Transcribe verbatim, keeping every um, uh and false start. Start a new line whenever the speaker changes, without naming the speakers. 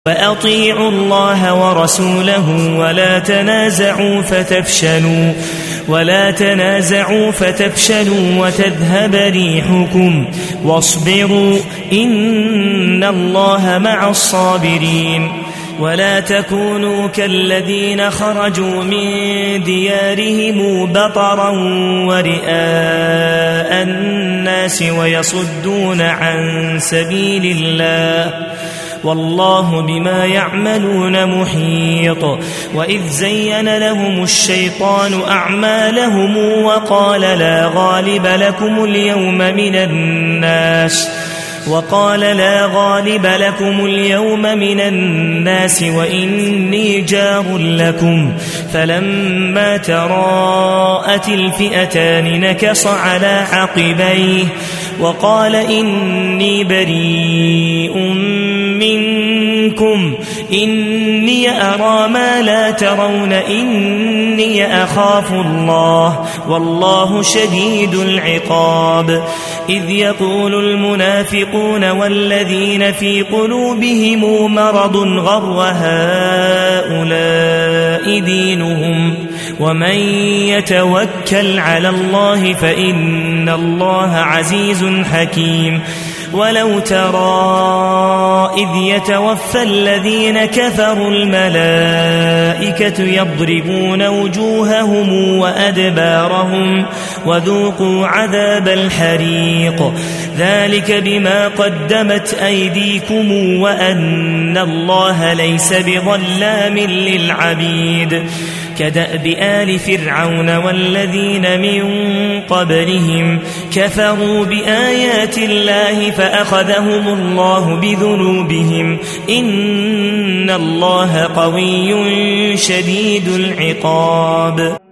وأطيعوا الله ورسوله ولا تنازعوا فتفشلوا ولا تنازعوا فتفشلوا وتذهب ريحكم واصبروا إن الله مع الصابرين. ولا تكونوا كالذين خرجوا من ديارهم بطرا ورئاء الناس ويصدون عن سبيل الله والله بما يعملون محيط. وإذ زين لهم الشيطان أعمالهم وقال لا غالب لكم اليوم من الناس وقال لا غالب لكم اليوم من الناس وإني جار لكم فلما تراءت الفئتان نكص على عقبيه وقال إني بريء منكم إني أرى ما لا ترون إني أخاف الله والله شديد العقاب. إذ يقول المنافقون والذين في قلوبهم مرض غر هؤلاء دينهم ومن يتوكل على الله فإن الله عزيز حكيم. ولو ترى إذ يتوفى الذين كفروا الملائكة يضربون وجوههم وأدبارهم وذوقوا عذاب الحريق ذلك بما قدمت أيديكم وأن الله ليس بظلام للعبيد. كدأب آل فرعون والذين من قبلهم كفروا بآيات الله فأخذهم الله بذنوبهم إن الله قوي شديد العقاب.